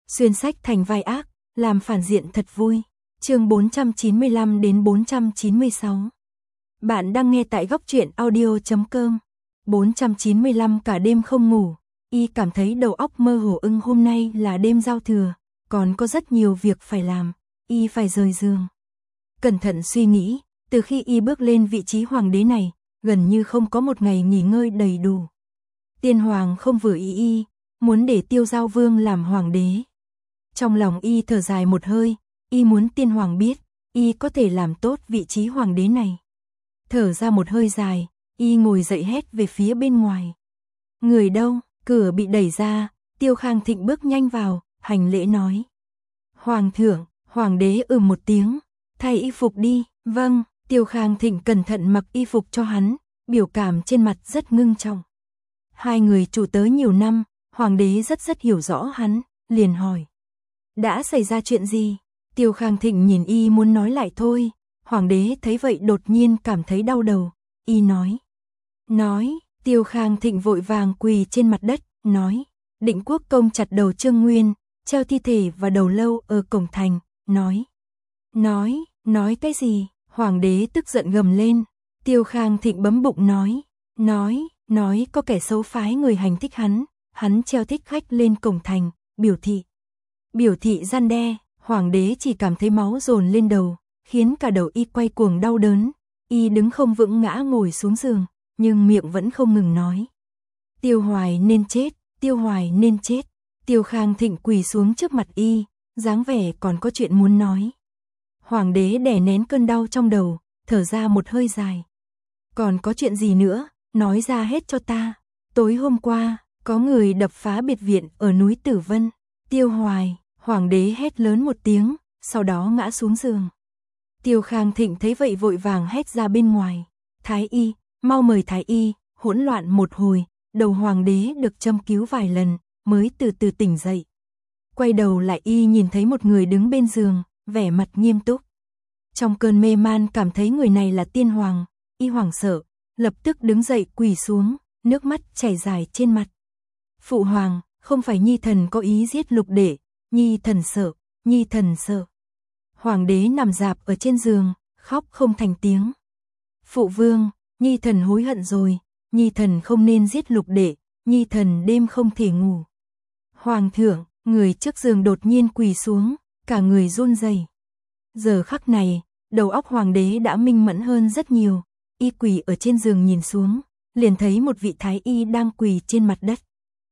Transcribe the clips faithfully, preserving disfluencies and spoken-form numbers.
xuyên sách thành vai ác, làm phản diện thật vui. Chương bốn trăm chín mươi lăm đến bốn trăm chín mươi sáu. Bạn đang nghe tại góc truyện audio chấm com. bốn trăm chín mươi lăm cả đêm không ngủ, y cảm thấy đầu óc mơ hồ ưng hôm nay là đêm giao thừa, còn có rất nhiều việc phải làm, y phải rời giường. Cẩn thận suy nghĩ, từ khi y bước lên vị trí hoàng đế này, gần như không có một ngày nghỉ ngơi đầy đủ. Tiên hoàng không vừa ý y, muốn để Tiêu Giao Vương làm hoàng đế. Trong lòng y thở dài một hơi, y muốn tiên hoàng biết, y có thể làm tốt vị trí hoàng đế này. Thở ra một hơi dài, y ngồi dậy hét về phía bên ngoài. Người đâu? Cửa bị đẩy ra, Tiêu Khang Thịnh bước nhanh vào, hành lễ nói. Hoàng thượng, hoàng đế ừm một tiếng, thay y phục đi. Vâng, Tiêu Khang Thịnh cẩn thận mặc y phục cho hắn, biểu cảm trên mặt rất ngưng trọng. Hai người chủ tớ nhiều năm, hoàng đế rất rất hiểu rõ hắn, liền hỏi. Đã xảy ra chuyện gì? Tiêu Khang Thịnh nhìn y muốn nói lại thôi, hoàng đế thấy vậy đột nhiên cảm thấy đau đầu, y nói. Nói, Tiêu Khang Thịnh vội vàng quỳ trên mặt đất, nói. Định Quốc Công chặt đầu Trương Nguyên, treo thi thể và đầu lâu ở cổng thành, nói. Nói, nói cái gì? Hoàng đế tức giận gầm lên. Tiêu Khang Thịnh bấm bụng nói. Nói, nói có kẻ xấu phái người hành thích hắn, hắn treo thích khách lên cổng thành, biểu thị. Biểu thị gian đe, hoàng đế chỉ cảm thấy máu dồn lên đầu, khiến cả đầu y quay cuồng đau đớn, y đứng không vững ngã ngồi xuống giường, nhưng miệng vẫn không ngừng nói. Tiêu Hoài nên chết, Tiêu Hoài nên chết. Tiêu Khang Thịnh quỳ xuống trước mặt y, dáng vẻ còn có chuyện muốn nói. Hoàng đế đè nén cơn đau trong đầu, thở ra một hơi dài. Còn có chuyện gì nữa, nói ra hết cho ta. Tối hôm qua, có người đập phá biệt viện ở núi Tử Vân. Tiêu Hoài, hoàng đế hét lớn một tiếng, sau đó ngã xuống giường. Tiêu Khang Thịnh thấy vậy vội vàng hét ra bên ngoài. Thái y, mau mời Thái y. Hỗn loạn một hồi, đầu hoàng đế được châm cứu vài lần, mới từ từ tỉnh dậy. Quay đầu lại y nhìn thấy một người đứng bên giường, vẻ mặt nghiêm túc. Trong cơn mê man cảm thấy người này là tiên hoàng, y hoảng sợ, lập tức đứng dậy quỳ xuống, nước mắt chảy dài trên mặt. Phụ hoàng, không phải nhi thần có ý giết Lục Đệ, nhi thần sợ, nhi thần sợ. Hoàng đế nằm rạp ở trên giường, khóc không thành tiếng. Phụ vương, nhi thần hối hận rồi, nhi thần không nên giết Lục Đệ, nhi thần đêm không thể ngủ. Hoàng thượng, người trước giường đột nhiên quỳ xuống, cả người run rẩy. Giờ khắc này, đầu óc hoàng đế đã minh mẫn hơn rất nhiều, y quỳ ở trên giường nhìn xuống, liền thấy một vị thái y đang quỳ trên mặt đất.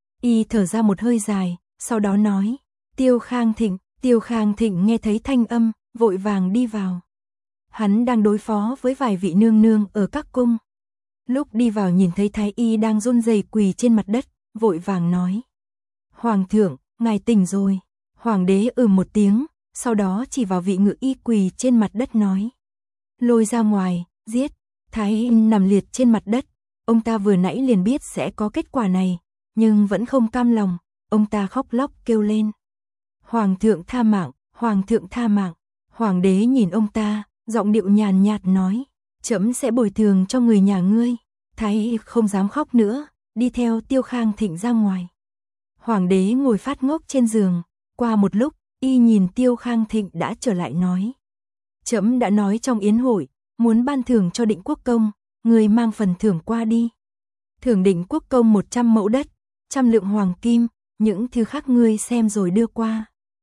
Y thở ra một hơi dài, sau đó nói, Tiêu Khang Thịnh. Tiêu Khang Thịnh nghe thấy thanh âm, vội vàng đi vào. Hắn đang đối phó với vài vị nương nương ở các cung. Lúc đi vào nhìn thấy thái y đang run rẩy quỳ trên mặt đất, vội vàng nói. Hoàng thượng, ngài tỉnh rồi. Hoàng đế ừm một tiếng, sau đó chỉ vào vị ngự y quỳ trên mặt đất nói. Lôi ra ngoài, giết. Thái y nằm liệt trên mặt đất, ông ta vừa nãy liền biết sẽ có kết quả này, nhưng vẫn không cam lòng, ông ta khóc lóc kêu lên. Hoàng thượng tha mạng, hoàng thượng tha mạng. Hoàng đế nhìn ông ta, giọng điệu nhàn nhạt nói, trẫm sẽ bồi thường cho người nhà ngươi. Thái y không dám khóc nữa, đi theo Tiêu Khang Thịnh ra ngoài. Hoàng đế ngồi phát ngốc trên giường, qua một lúc, y nhìn Tiêu Khang Thịnh đã trở lại nói. Trẫm đã nói trong yến hội, muốn ban thưởng cho Định Quốc Công, người mang phần thưởng qua đi. Thưởng Định Quốc Công một trăm mẫu đất, trăm lượng hoàng kim, những thứ khác ngươi xem rồi đưa qua.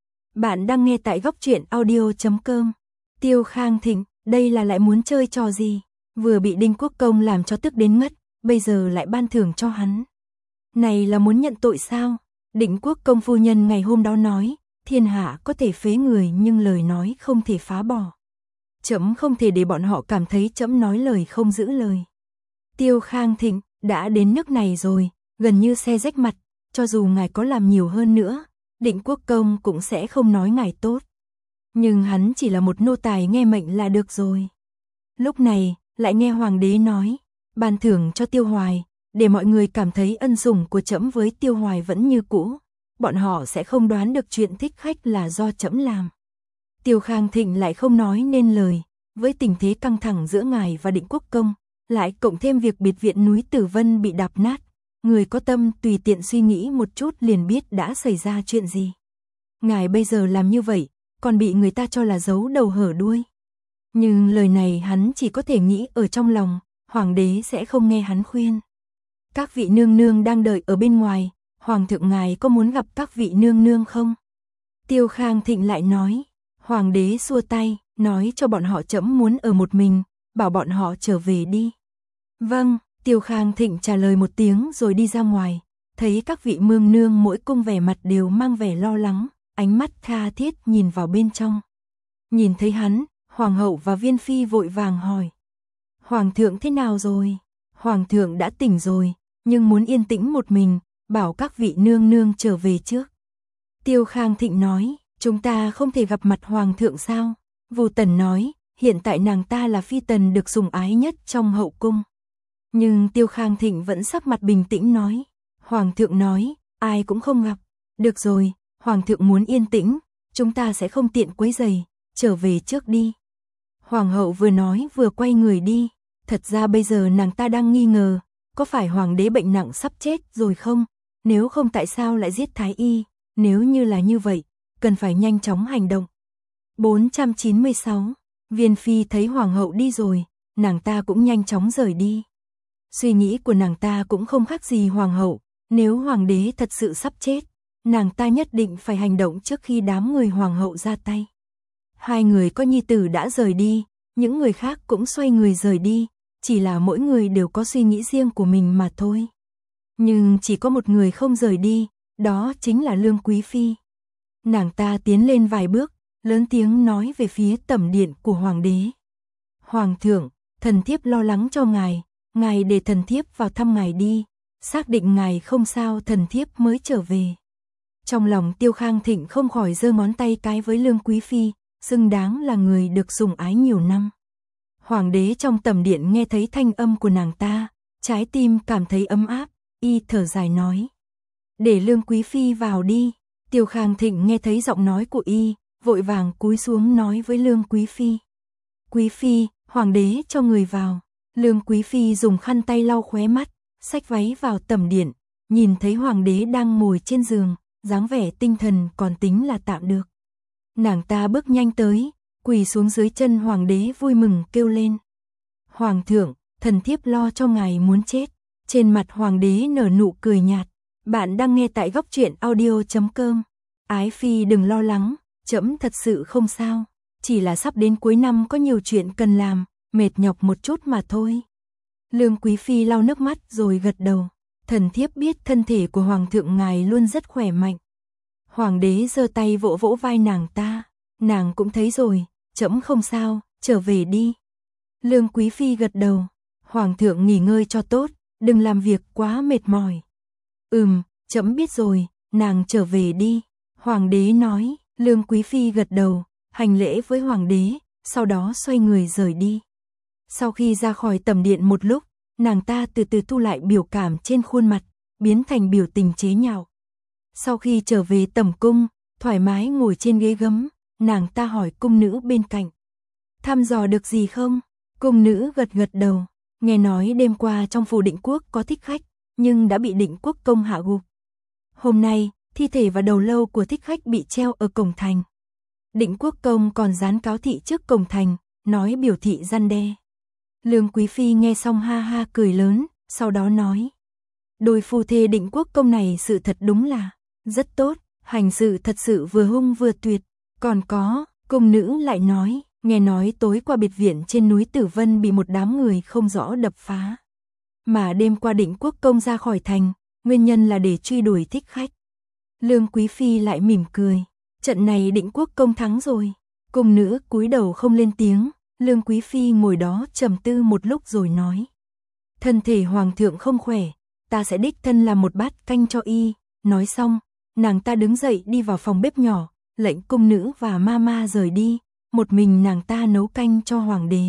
Bạn đang nghe tại góc truyện audio chấm com. Tiêu Khang Thịnh, đây là lại muốn chơi trò gì? Vừa bị Đinh Quốc Công làm cho tức đến ngất, bây giờ lại ban thưởng cho hắn. Này là muốn nhận tội sao? Định Quốc Công phu nhân ngày hôm đó nói, thiên hạ có thể phế người nhưng lời nói không thể phá bỏ. Trẫm không thể để bọn họ cảm thấy trẫm nói lời không giữ lời. Tiêu Khang Thịnh, đã đến nước này rồi, gần như xe rách mặt, cho dù ngài có làm nhiều hơn nữa, Định Quốc Công cũng sẽ không nói ngài tốt. Nhưng hắn chỉ là một nô tài nghe mệnh là được rồi. Lúc này, lại nghe hoàng đế nói, ban thưởng cho Tiêu Hoài, để mọi người cảm thấy ân sủng của trẫm với Tiêu Hoài vẫn như cũ, bọn họ sẽ không đoán được chuyện thích khách là do trẫm làm. Tiêu Khang Thịnh lại không nói nên lời, với tình thế căng thẳng giữa ngài và Định Quốc Công, lại cộng thêm việc biệt viện núi Tử Vân bị đạp nát, người có tâm tùy tiện suy nghĩ một chút liền biết đã xảy ra chuyện gì. ngài bây giờ làm như vậy, còn bị người ta cho là giấu đầu hở đuôi. Nhưng lời này hắn chỉ có thể nghĩ ở trong lòng, hoàng đế sẽ không nghe hắn khuyên. Các vị nương nương đang đợi ở bên ngoài, hoàng thượng ngài có muốn gặp các vị nương nương không? Tiêu Khang Thịnh lại nói, hoàng đế xua tay, nói cho bọn họ trẫm muốn ở một mình, bảo bọn họ trở về đi. Vâng, Tiêu Khang Thịnh trả lời một tiếng rồi đi ra ngoài, thấy các vị mương nương mỗi cung vẻ mặt đều mang vẻ lo lắng, ánh mắt tha thiết nhìn vào bên trong. Nhìn thấy hắn, hoàng hậu và Viên Phi vội vàng hỏi. Hoàng thượng thế nào rồi? Hoàng thượng đã tỉnh rồi, nhưng muốn yên tĩnh một mình, bảo các vị nương nương trở về trước. Tiêu Khang Thịnh nói, chúng ta không thể gặp mặt hoàng thượng sao? Vu Tần nói, hiện tại nàng ta là phi tần được sủng ái nhất trong hậu cung. Nhưng Tiêu Khang Thịnh vẫn sắc mặt bình tĩnh nói, hoàng thượng nói, ai cũng không gặp. Được rồi, hoàng thượng muốn yên tĩnh, chúng ta sẽ không tiện quấy rầy, trở về trước đi. Hoàng hậu vừa nói vừa quay người đi, thật ra bây giờ nàng ta đang nghi ngờ, có phải hoàng đế bệnh nặng sắp chết rồi không? Nếu không tại sao lại giết thái y? Nếu như là như vậy, cần phải nhanh chóng hành động. bốn trăm chín mươi sáu. Viên Phi thấy hoàng hậu đi rồi, nàng ta cũng nhanh chóng rời đi. Suy nghĩ của nàng ta cũng không khác gì hoàng hậu, nếu hoàng đế thật sự sắp chết, nàng ta nhất định phải hành động trước khi đám người hoàng hậu ra tay. Hai người có nhi tử đã rời đi, những người khác cũng xoay người rời đi, chỉ là mỗi người đều có suy nghĩ riêng của mình mà thôi. Nhưng chỉ có một người không rời đi, đó chính là Lương Quý Phi. Nàng ta tiến lên vài bước, lớn tiếng nói về phía tẩm điện của hoàng đế. Hoàng thượng, thần thiếp lo lắng cho ngài, ngài để thần thiếp vào thăm ngài đi, xác định ngài không sao thần thiếp mới trở về. Trong lòng Tiêu Khang Thịnh không khỏi giơ ngón tay cái với Lương Quý Phi, xứng đáng là người được sủng ái nhiều năm. Hoàng đế trong tẩm điện nghe thấy thanh âm của nàng ta, trái tim cảm thấy ấm áp, y thở dài nói. Để Lương Quý Phi vào đi. Tiêu Khang Thịnh nghe thấy giọng nói của y, vội vàng cúi xuống nói với Lương Quý Phi. Quý Phi, hoàng đế cho người vào. Lương Quý Phi dùng khăn tay lau khóe mắt, xách váy vào tẩm điện, nhìn thấy hoàng đế đang ngồi trên giường, dáng vẻ tinh thần còn tính là tạm được. Nàng ta bước nhanh tới, quỳ xuống dưới chân hoàng đế vui mừng kêu lên. Hoàng thượng, thần thiếp lo cho ngài muốn chết. Trên mặt hoàng đế nở nụ cười nhạt. Bạn đang nghe tại góc truyện audio chấm com. Ái Phi đừng lo lắng, trẫm thật sự không sao. Chỉ là sắp đến cuối năm có nhiều chuyện cần làm, mệt nhọc một chút mà thôi. Lương Quý Phi lau nước mắt rồi gật đầu. Thần thiếp biết thân thể của hoàng thượng ngài luôn rất khỏe mạnh. Hoàng đế giơ tay vỗ vỗ vai nàng ta. Nàng cũng thấy rồi, trẫm không sao, trở về đi. Lương Quý Phi gật đầu. Hoàng thượng nghỉ ngơi cho tốt, đừng làm việc quá mệt mỏi. Ừm, trẫm biết rồi, nàng trở về đi. Hoàng đế nói. Lương Quý Phi gật đầu, hành lễ với hoàng đế, sau đó xoay người rời đi. Sau khi ra khỏi tẩm điện một lúc, nàng ta từ từ thu lại biểu cảm trên khuôn mặt, biến thành biểu tình chế nhạo. Sau khi trở về tẩm cung, thoải mái ngồi trên ghế gấm, nàng ta hỏi cung nữ bên cạnh. Thăm dò được gì không? Cung nữ gật gật đầu, nghe nói đêm qua trong phủ Định Quốc có thích khách, nhưng đã bị Định Quốc công hạ gục. Hôm nay, thi thể và đầu lâu của thích khách bị treo ở cổng thành. Định Quốc công còn dán cáo thị trước cổng thành, nói biểu thị răn đe. Lương Quý Phi nghe xong ha ha cười lớn, sau đó nói. Đôi phu thê Định Quốc công này sự thật đúng là rất tốt, hành sự thật sự vừa hung vừa tuyệt. Còn có, cung nữ lại nói, nghe nói tối qua biệt viện trên núi Tử Vân bị một đám người không rõ đập phá. Mà đêm qua Định Quốc công ra khỏi thành, nguyên nhân là để truy đuổi thích khách. Lương Quý Phi lại mỉm cười, trận này Định Quốc công thắng rồi. Cung nữ cúi đầu không lên tiếng, Lương Quý Phi ngồi đó trầm tư một lúc rồi nói. Thân thể hoàng thượng không khỏe, ta sẽ đích thân làm một bát canh cho y. Nói xong, nàng ta đứng dậy đi vào phòng bếp nhỏ, lệnh cung nữ và mama rời đi, một mình nàng ta nấu canh cho hoàng đế.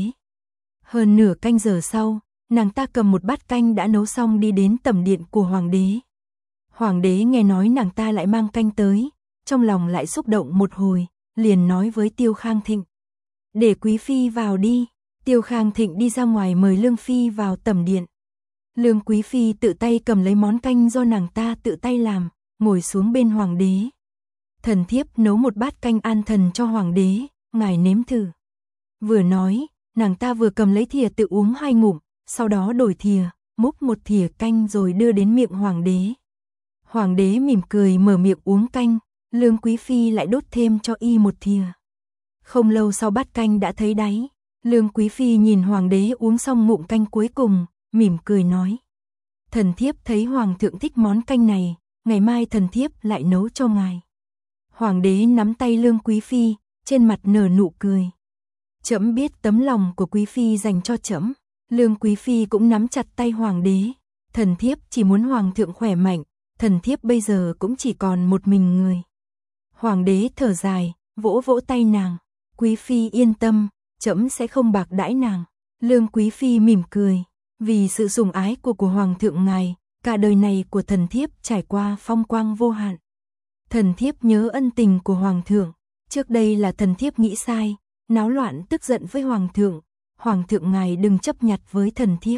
Hơn nửa canh giờ sau, nàng ta cầm một bát canh đã nấu xong đi đến tẩm điện của hoàng đế. Hoàng đế nghe nói nàng ta lại mang canh tới, trong lòng lại xúc động một hồi, liền nói với Tiêu Khang Thịnh. Để Quý Phi vào đi. Tiêu Khang Thịnh đi ra ngoài mời Lương Phi vào tẩm điện. Lương Quý Phi tự tay cầm lấy món canh do nàng ta tự tay làm, ngồi xuống bên hoàng đế. thần thiếp nấu một bát canh an thần cho hoàng đế, ngài nếm thử. Vừa nói, nàng ta vừa cầm lấy thìa tự uống hai ngụm, sau đó đổi thìa, múc một thìa canh rồi đưa đến miệng hoàng đế. Hoàng đế mỉm cười mở miệng uống canh, Lương Quý Phi lại đốt thêm cho y một thìa. Không lâu sau bát canh đã thấy đáy, Lương Quý Phi nhìn hoàng đế uống xong ngụm canh cuối cùng, mỉm cười nói. Thần thiếp thấy hoàng thượng thích món canh này, ngày mai thần thiếp lại nấu cho ngài. Hoàng đế nắm tay Lương Quý Phi, trên mặt nở nụ cười. Trẫm biết tấm lòng của Quý Phi dành cho trẫm. Lương Quý Phi cũng nắm chặt tay hoàng đế. Thần thiếp chỉ muốn hoàng thượng khỏe mạnh, thần thiếp bây giờ cũng chỉ còn một mình người. Hoàng đế thở dài, vỗ vỗ tay nàng. Quý Phi yên tâm, trẫm sẽ không bạc đãi nàng. Lương Quý Phi mỉm cười, vì sự sủng ái của của hoàng thượng ngài, cả đời này của thần thiếp trải qua phong quang vô hạn. Thần thiếp nhớ ân tình của hoàng thượng, trước đây là thần thiếp nghĩ sai, náo loạn tức giận với hoàng thượng, hoàng thượng ngài đừng chấp nhặt với thần thiếp.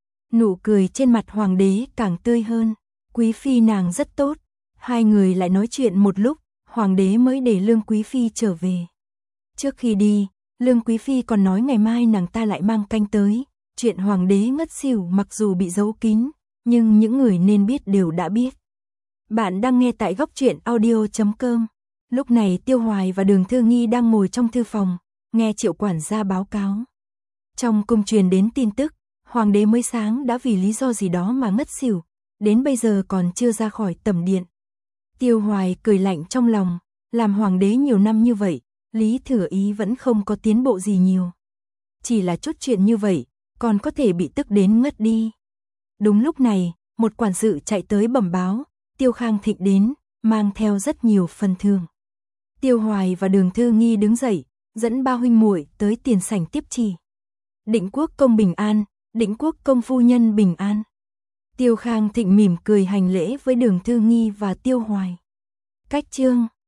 Nụ cười trên mặt hoàng đế càng tươi hơn, Quý Phi nàng rất tốt. Hai người lại nói chuyện một lúc, hoàng đế mới để Lương Quý Phi trở về. Trước khi đi, Lương Quý Phi còn nói ngày mai nàng ta lại mang canh tới. Chuyện hoàng đế ngất xỉu mặc dù bị giấu kín, nhưng những người nên biết đều đã biết. Bạn đang nghe tại góc truyện audio chấm com. Lúc này Tiêu Hoài và Đường Thư Nghi đang ngồi trong thư phòng, nghe Triệu quản gia báo cáo. Trong cung truyền đến tin tức, hoàng đế mới sáng đã vì lý do gì đó mà ngất xỉu, đến bây giờ còn chưa ra khỏi tẩm điện. Tiêu Hoài cười lạnh trong lòng, làm hoàng đế nhiều năm như vậy, Lý Thừa Ý vẫn không có tiến bộ gì nhiều. Chỉ là chút chuyện như vậy, còn có thể bị tức đến ngất đi. Đúng lúc này, một quản sự chạy tới bẩm báo, Tiêu Khang Thịnh đến, mang theo rất nhiều phần thưởng. Tiêu Hoài và Đường Thư Nghi đứng dậy, dẫn ba huynh muội tới tiền sảnh tiếp chỉ. Định Quốc công bình an, Định Quốc công phu nhân bình an. Tiêu Khang Thịnh mỉm cười hành lễ với Đường Thư Nghi và Tiêu Hoài. Cách chương